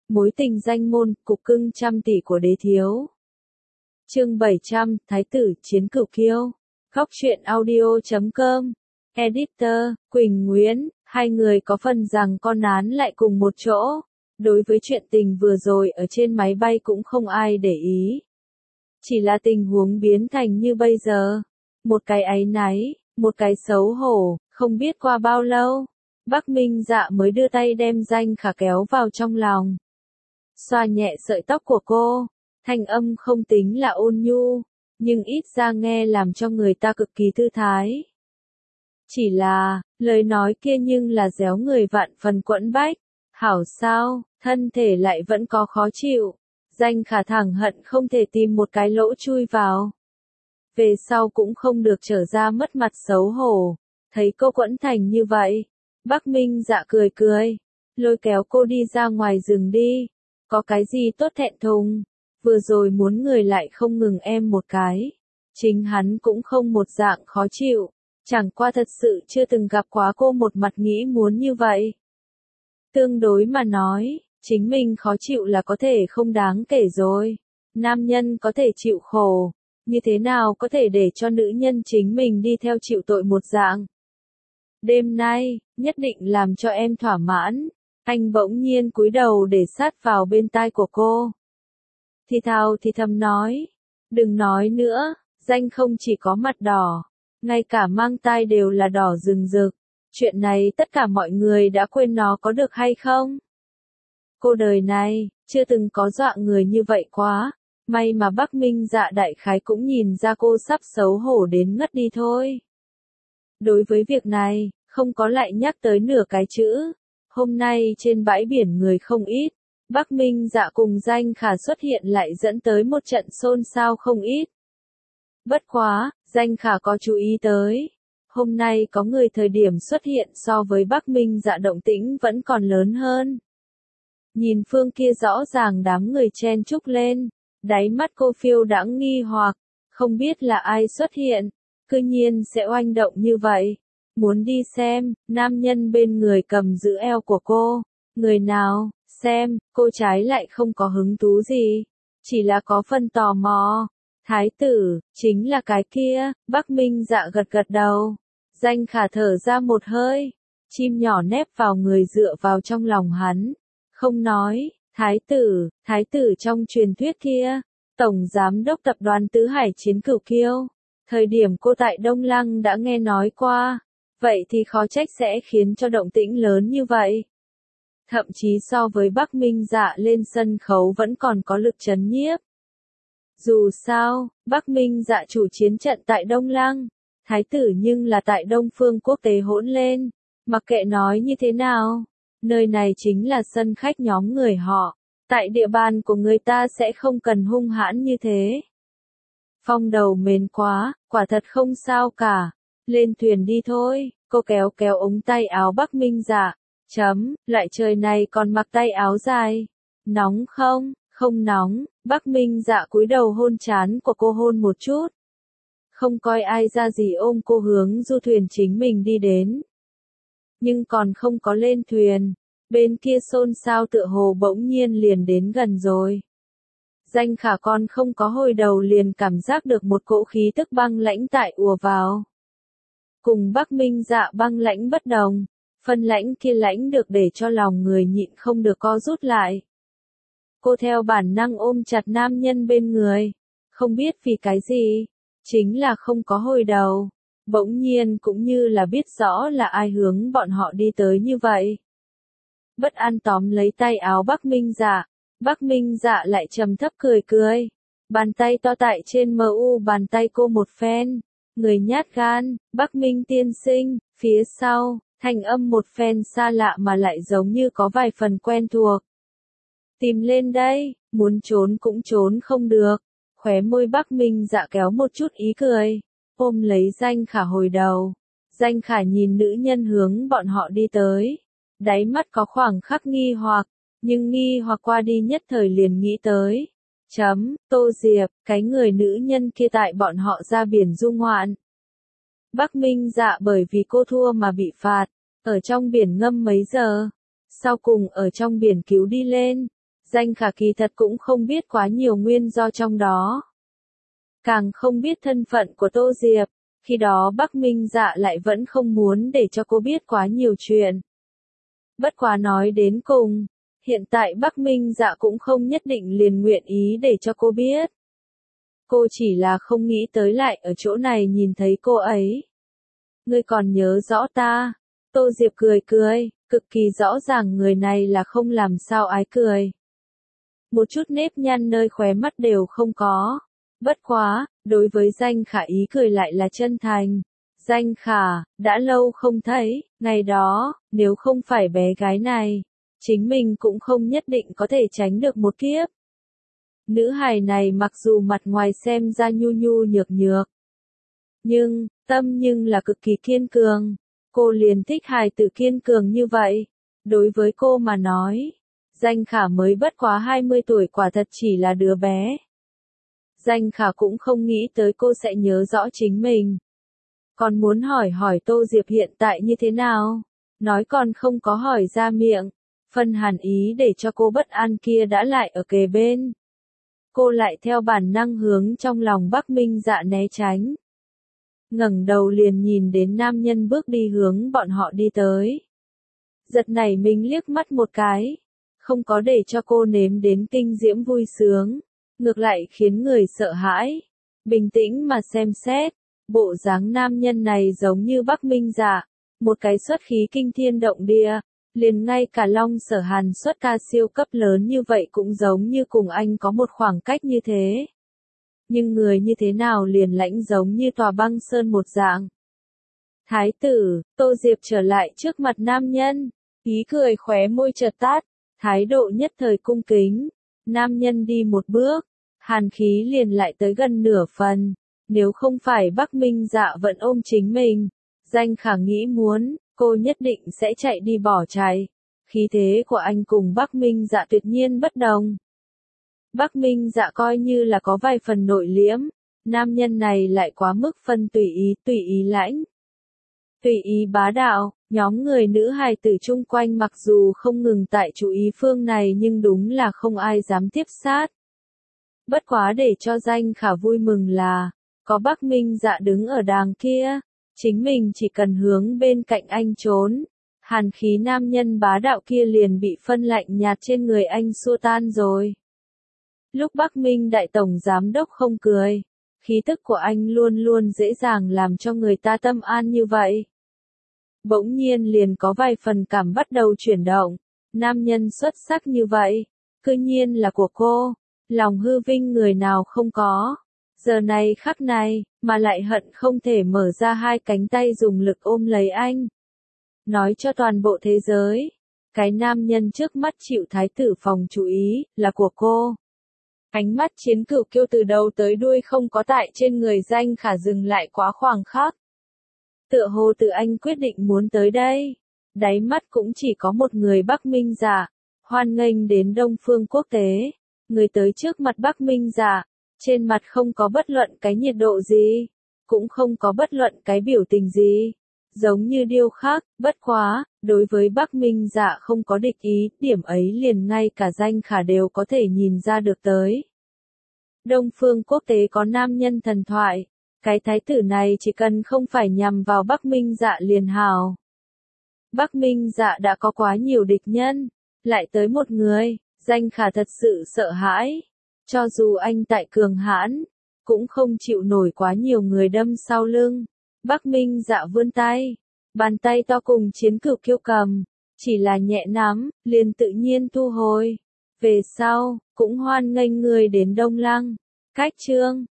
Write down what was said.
Mối tình danh môn, cục cưng trăm tỷ của đế thiếu. Chương 700, Thái tử chiến cửu kiêu. Góc truyện audio.com. Editor, Quỳnh Nguyễn, hai người có phần rằng con nán lại cùng một chỗ. Đối với chuyện tình vừa rồi ở trên máy bay cũng không ai để ý. Chỉ là tình huống biến thành như bây giờ. Một cái áy náy, một cái xấu hổ, không biết qua bao lâu. Bắc Minh Dạ mới đưa tay đem Danh Khả kéo vào trong lòng. Xoa nhẹ sợi tóc của cô, thanh âm không tính là ôn nhu, nhưng ít ra nghe làm cho người ta cực kỳ thư thái. Chỉ là, lời nói kia nhưng là réo người vạn phần quẫn bách. Hảo sao, thân thể lại vẫn có khó chịu. Danh Khả thẳng hận không thể tìm một cái lỗ chui vào. Về sau cũng không được trở ra mất mặt xấu hổ. Thấy cô quẫn thành như vậy, Bắc Minh Dạ cười cười, lôi kéo cô đi ra ngoài rừng đi. Có cái gì tốt thẹn thùng, vừa rồi muốn người lại không ngừng em một cái. Chính hắn cũng không một dạng khó chịu, chẳng qua thật sự chưa từng gặp quá cô một mặt nghĩ muốn như vậy. Tương đối mà nói, chính mình khó chịu là có thể không đáng kể rồi. Nam nhân có thể chịu khổ, như thế nào có thể để cho nữ nhân chính mình đi theo chịu tội một dạng. Đêm nay, nhất định làm cho em thỏa mãn. Anh bỗng nhiên cúi đầu để sát vào bên tai của cô. Thì thào thì thầm nói, đừng nói nữa, Danh không chỉ có mặt đỏ, ngay cả mang tai đều là đỏ rừng rực. Chuyện này tất cả mọi người đã quên nó có được hay không? Cô đời này, chưa từng có dọa người như vậy quá. May mà Bắc Minh Dạ đại khái cũng nhìn ra cô sắp xấu hổ đến ngất đi thôi. Đối với việc này, không có lại nhắc tới nửa cái chữ. Hôm nay trên bãi biển người không ít, Bắc Minh Dạ cùng Danh Khả xuất hiện lại dẫn tới một trận xôn xao không ít. Bất quá, Danh Khả có chú ý tới. Hôm nay có người thời điểm xuất hiện so với Bắc Minh Dạ động tĩnh vẫn còn lớn hơn. Nhìn phương kia rõ ràng đám người chen chúc lên, đáy mắt cô phiêu đãng nghi hoặc, không biết là ai xuất hiện, cư nhiên sẽ oanh động như vậy. Muốn đi xem, nam nhân bên người cầm giữ eo của cô. Người nào, xem, cô trái lại không có hứng thú gì. Chỉ là có phần tò mò. Thái tử, chính là cái kia, Bắc Minh Dạ gật gật đầu. Danh Khả thở ra một hơi. Chim nhỏ nép vào người dựa vào trong lòng hắn. Không nói, thái tử trong truyền thuyết kia. Tổng giám đốc tập đoàn Tứ Hải chiến cửu kiêu. Thời điểm cô tại Đông Lăng đã nghe nói qua. Vậy thì khó trách sẽ khiến cho động tĩnh lớn như vậy. Thậm chí so với Bắc Minh Dạ lên sân khấu vẫn còn có lực chấn nhiếp. Dù sao, Bắc Minh Dạ chủ chiến trận tại Đông Lăng, thái tử nhưng là tại Đông Phương quốc tế hỗn lên. Mặc kệ nói như thế nào, nơi này chính là sân khách nhóm người họ. Tại địa bàn của người ta sẽ không cần hung hãn như thế. Phong đầu mến quá, quả thật không sao cả. Lên thuyền đi thôi, cô kéo kéo ống tay áo Bắc Minh Dạ. Lại trời này còn mặc tay áo dài. Nóng không? Không nóng. Bắc Minh Dạ cúi đầu hôn trán của cô hôn một chút. Không coi ai ra gì ôm cô hướng du thuyền chính mình đi đến. Nhưng còn không có lên thuyền. Bên kia xôn xao tựa hồ bỗng nhiên liền đến gần rồi. Danh Khả con không có hồi đầu liền cảm giác được một cỗ khí tức băng lãnh tại ùa vào. Cùng Bắc Minh Dạ băng lãnh bất đồng, phân lãnh kia lãnh được để cho lòng người nhịn không được co rút lại. Cô theo bản năng ôm chặt nam nhân bên người, không biết vì cái gì, chính là không có hồi đầu, bỗng nhiên cũng như là biết rõ là ai hướng bọn họ đi tới như vậy. Bất an tóm lấy tay áo Bắc Minh Dạ lại trầm thấp cười cười, bàn tay to tại trên mu bàn tay cô một phen. Người nhát gan, Bắc Minh tiên sinh, phía sau, thanh âm một phen xa lạ mà lại giống như có vài phần quen thuộc. Tìm lên đây, muốn trốn cũng trốn không được. Khóe môi Bắc Minh Dạ kéo một chút ý cười, ôm lấy Danh Khả hồi đầu. Danh Khả nhìn nữ nhân hướng bọn họ đi tới. Đáy mắt có khoảng khắc nghi hoặc, nhưng nghi hoặc qua đi nhất thời liền nghĩ tới. Tô Diệp, cái người nữ nhân kia tại bọn họ ra biển du ngoạn. Bắc Minh Dạ bởi vì cô thua mà bị phạt, ở trong biển ngâm mấy giờ. Sau cùng ở trong biển cứu đi lên. Danh Khả kỳ thật cũng không biết quá nhiều nguyên do trong đó. Càng không biết thân phận của Tô Diệp, khi đó Bắc Minh Dạ lại vẫn không muốn để cho cô biết quá nhiều chuyện. Bất quá nói đến cùng, hiện tại Bắc Minh Dạ cũng không nhất định liền nguyện ý để cho cô biết. Cô chỉ là không nghĩ tới lại ở chỗ này nhìn thấy cô ấy. Ngươi còn nhớ rõ ta? Tô Diệp cười cười, cực kỳ rõ ràng người này là không làm sao ái cười. Một chút nếp nhăn nơi khóe mắt đều không có. Bất quá, đối với Danh Khả ý cười lại là chân thành. Danh Khả, đã lâu không thấy, ngày đó, nếu không phải bé gái này, chính mình cũng không nhất định có thể tránh được một kiếp. Nữ hài này mặc dù mặt ngoài xem ra nhu nhu nhược nhược, nhưng, tâm nhưng là cực kỳ kiên cường. Cô liền thích hài tử kiên cường như vậy. Đối với cô mà nói, Danh Khả mới bất quá 20 tuổi quả thật chỉ là đứa bé. Danh Khả cũng không nghĩ tới cô sẽ nhớ rõ chính mình. Còn muốn hỏi Tô Diệp hiện tại như thế nào? Nói còn không có hỏi ra miệng. Phân hàn ý để cho cô bất an kia đã lại ở kề bên. Cô lại theo bản năng hướng trong lòng Bắc Minh Dạ né tránh. Ngẩng đầu liền nhìn đến nam nhân bước đi hướng bọn họ đi tới. Giật nảy mình liếc mắt một cái. Không có để cho cô nếm đến kinh diễm vui sướng. Ngược lại khiến người sợ hãi. Bình tĩnh mà xem xét. Bộ dáng nam nhân này giống như Bắc Minh Dạ. Một cái xuất khí kinh thiên động địa. Liền ngay cả Long Sở Hàn xuất ca siêu cấp lớn như vậy cũng giống như cùng anh có một khoảng cách như thế. Nhưng người như thế nào liền lãnh giống như tòa băng sơn một dạng. Thái tử, Tô Diệp trở lại trước mặt nam nhân. Ý cười khóe môi chợt tắt. Thái độ nhất thời cung kính. Nam nhân đi một bước. Hàn khí liền lại tới gần nửa phần. Nếu không phải Bắc Minh Dạ vẫn ôm chính mình. Danh Khả nghĩ muốn, cô nhất định sẽ chạy đi bỏ chạy. Khí thế của anh cùng Bắc Minh Dạ tuyệt nhiên bất đồng. Bắc Minh Dạ coi như là có vài phần nội liễm. Nam nhân này lại quá mức phân tùy ý lãnh. Tùy ý bá đạo, nhóm người nữ hài tử chung quanh mặc dù không ngừng tại chú ý phương này nhưng đúng là không ai dám tiếp sát. Bất quá để cho Danh Khả vui mừng là, có Bắc Minh Dạ đứng ở đàng kia, chính mình chỉ cần hướng bên cạnh anh trốn, hàn khí nam nhân bá đạo kia liền bị phân lạnh nhạt trên người anh xua tan rồi. Lúc Bắc Minh Đại Tổng Giám Đốc không cười, khí tức của anh luôn luôn dễ dàng làm cho người ta tâm an như vậy. Bỗng nhiên liền có vài phần cảm bắt đầu chuyển động, nam nhân xuất sắc như vậy, cư nhiên là của cô, lòng hư vinh người nào không có. Giờ này khắc này, mà lại hận không thể mở ra hai cánh tay dùng lực ôm lấy anh. Nói cho toàn bộ thế giới, cái nam nhân trước mắt chịu thái tử phòng chú ý, là của cô. Ánh mắt chiến cửu kiêu từ đầu tới đuôi không có tại trên người Danh Khả dừng lại quá khoảng khắc. Tựa hồ từ anh quyết định muốn tới đây. Đáy mắt cũng chỉ có một người Bắc Minh Dạ. Hoan nghênh đến Đông Phương Quốc tế. Người tới trước mặt Bắc Minh Dạ. Trên mặt không có bất luận cái nhiệt độ gì. Cũng không có bất luận cái biểu tình gì. Giống như điêu khắc, bất quá, đối với Bắc Minh Dạ không có địch ý, điểm ấy liền ngay cả Danh Khả đều có thể nhìn ra được tới. Đông Phương Quốc tế có nam nhân thần thoại, cái thái tử này chỉ cần không phải nhằm vào Bắc Minh Dạ liền hào. Bắc Minh Dạ đã có quá nhiều địch nhân, lại tới một người, Danh Khả thật sự sợ hãi. Cho dù anh tại cường hãn, cũng không chịu nổi quá nhiều người đâm sau lưng. Bắc Minh Dạ vươn tay, bàn tay to cùng chiến cửu kiêu cầm, chỉ là nhẹ nắm, liền tự nhiên thu hồi. Về sau, cũng hoan nghênh người đến Đông Lăng. Cách chương